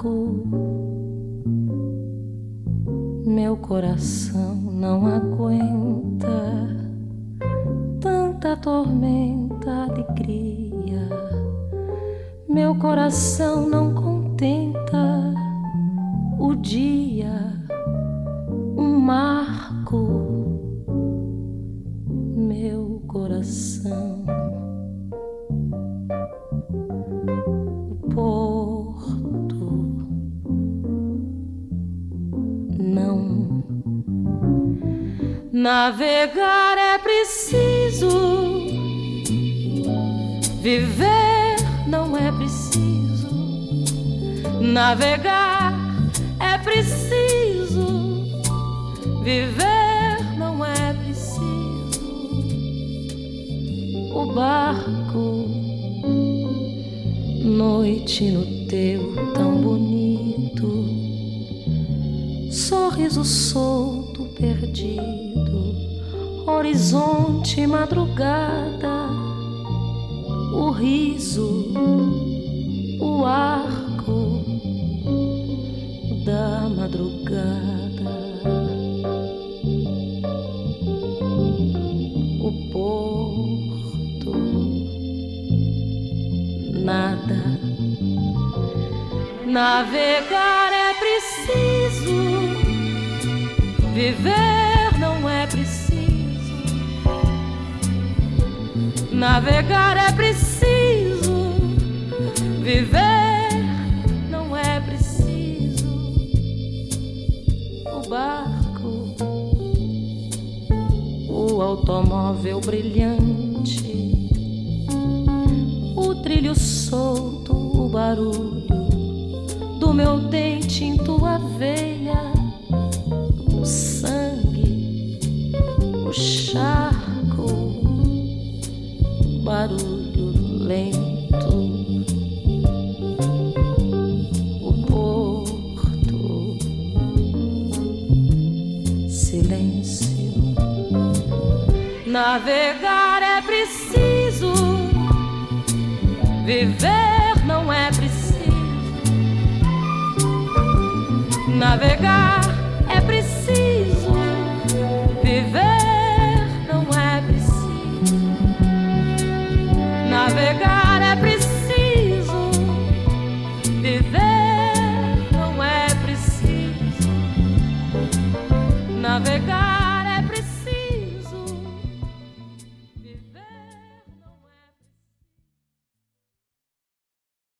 barco. Meu coração não aguenta tanta tormenta, alegria. Meu coração não contenta o dia, um marco. Meu coração, o porto, não. Navegar é preciso, viver não é preciso. Navegar é preciso, viver não é preciso. O barco, noite no teu tão bonito, sorriso solto perdido, horizonte madrugada, o riso, o arco da madrugada, o porto, nada. Navegar é preciso, viver não é preciso. Navegar é preciso, viver não é preciso. O barco, o automóvel brilhante, o trilho solto, o barulho do meu dente em tua veia, o sangue, o charco, barulho lento, o porto, silêncio. Navegar é preciso, viver não é preciso. Navegar é preciso, viver não é preciso. Navegar é preciso, viver não é preciso. Navegar